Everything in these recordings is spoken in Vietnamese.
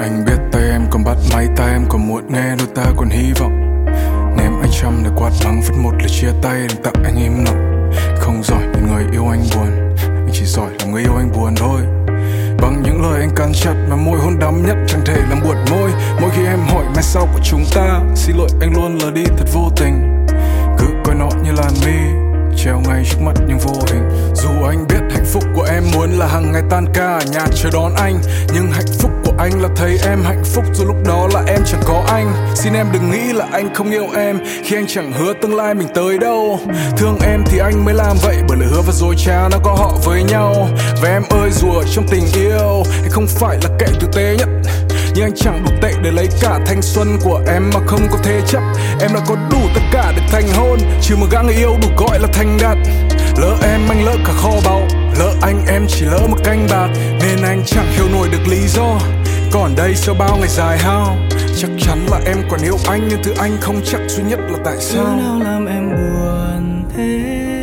Anh biết tay em còn bắt máy, tay em còn muộn nghe, đôi ta còn hy vọng. Ném anh trăm để quạt nắng, viết một lời chia tay đừng tặng anh im lặng. Không giỏi nhìn người yêu anh buồn, anh chỉ giỏi làm người yêu anh buồn thôi. Bằng những lời anh cắn chặt mà môi hôn đắm nhất chẳng thể làm buồn môi. Mỗi khi em hỏi mai sau của chúng ta, xin lỗi anh luôn lờ đi thật vô tình. Cứ coi nó như làn mi treo ngay trước mắt nhưng vô hình. Dù anh biết hạnh phúc của em muốn là hàng ngày tan ca ở nhà chờ đón anh, nhưng hạnh phúc của anh là thấy em hạnh phúc dù lúc đó là em chẳng có anh. Xin em đừng nghĩ là anh không yêu em khi anh chẳng hứa tương lai mình tới đâu. Thương em thì anh mới làm vậy, bởi lời hứa và dối trá nó có họ với nhau. Và em ơi dù ở trong tình yêu anh không phải là kẻ tử tế nhất, nhưng anh chẳng đủ tệ để lấy cả thanh xuân của em mà không có thế chấp. Em đã có đủ tất cả để thành hôn, trừ một gã người yêu đủ gọi là thành đạt. Lỡ em anh lỡ cả kho báu, lỡ anh em chỉ lỡ một canh bạc, nên anh chẳng hiểu nổi được lý do. Còn đây sau bao ngày dài hao, chắc chắn là em còn yêu anh, nhưng thứ anh không chắc duy nhất là tại sao. Thứ nào làm em buồn thế?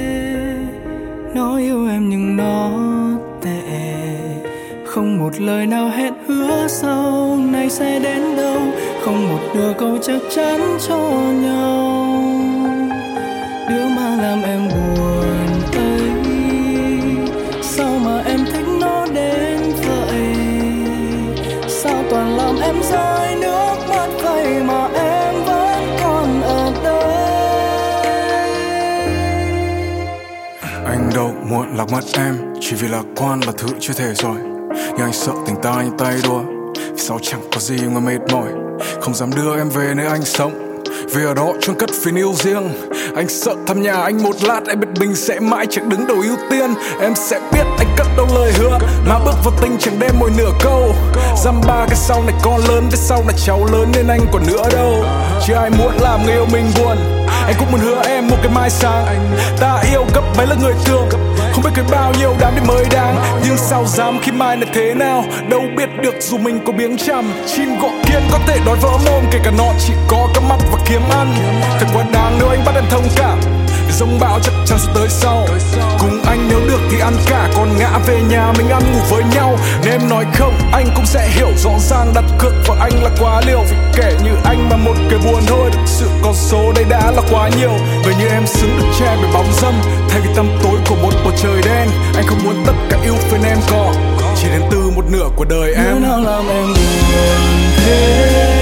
Nó yêu em nhưng nó tệ, không một lời nào hẹn hứa sau này sẽ đến đâu, không một nửa câu chắc chắn cho nhau. Điều mà làm em buồn ấy, sao mà em thích nó đến vậy? Sao toàn làm em rơi nước mắt vậy mà em vẫn còn ở đây? Anh đâu muộn lạc mất em, chỉ vì lạc quan là thứ chưa thể rồi. Nhưng anh sợ tình ta như tay đua, vì sao chẳng có gì mà mệt mỏi. Không dám đưa em về nơi anh sống, vì ở đó chôn cất phiền yêu riêng. Anh sợ thăm nhà anh một lát, em biết mình sẽ mãi chẳng đứng đầu ưu tiên. Em sẽ biết anh cất đâu lời hứa, mà bước vào tình chẳng đem mỗi nửa câu. Dăm ba cái sau này con lớn, cái sau là cháu lớn nên anh còn nữa đâu. Chứ ai muốn làm người yêu mình buồn, anh cũng muốn hứa em một cái mai sáng. Ta yêu gấp mấy lần người thương, không biết cái bao nhiêu đám để mới đáng. Nhưng sao dám khi mai là thế nào, đâu biết được dù mình có biếng chăm. Chim gọi kiến có thể đói vỡ mồm, kể cả nó chỉ có cắm mắt và kiếm ăn. Thật quá đáng nếu anh bắt em thông cảm, vì giông bão chắc chắn sẽ tới sau. Cùng anh nếu được thì ăn cả, còn ngã về nhà mình ăn ngủ với nhau. Nếu em nói không anh cũng sẽ hiểu, rõ ràng đặt cược vào anh là quá liều. Vì kẻ như anh mà một cái buồn thôi, thực sự con số đây đã là quá nhiều. Người như em xứng được che bởi bóng dâm, thay vì tăm tối của một bầu trời đen. Anh không muốn tất cả yêu phiền em có, chỉ đến từ một nửa của đời em. Thứ nào làm em buồn thế?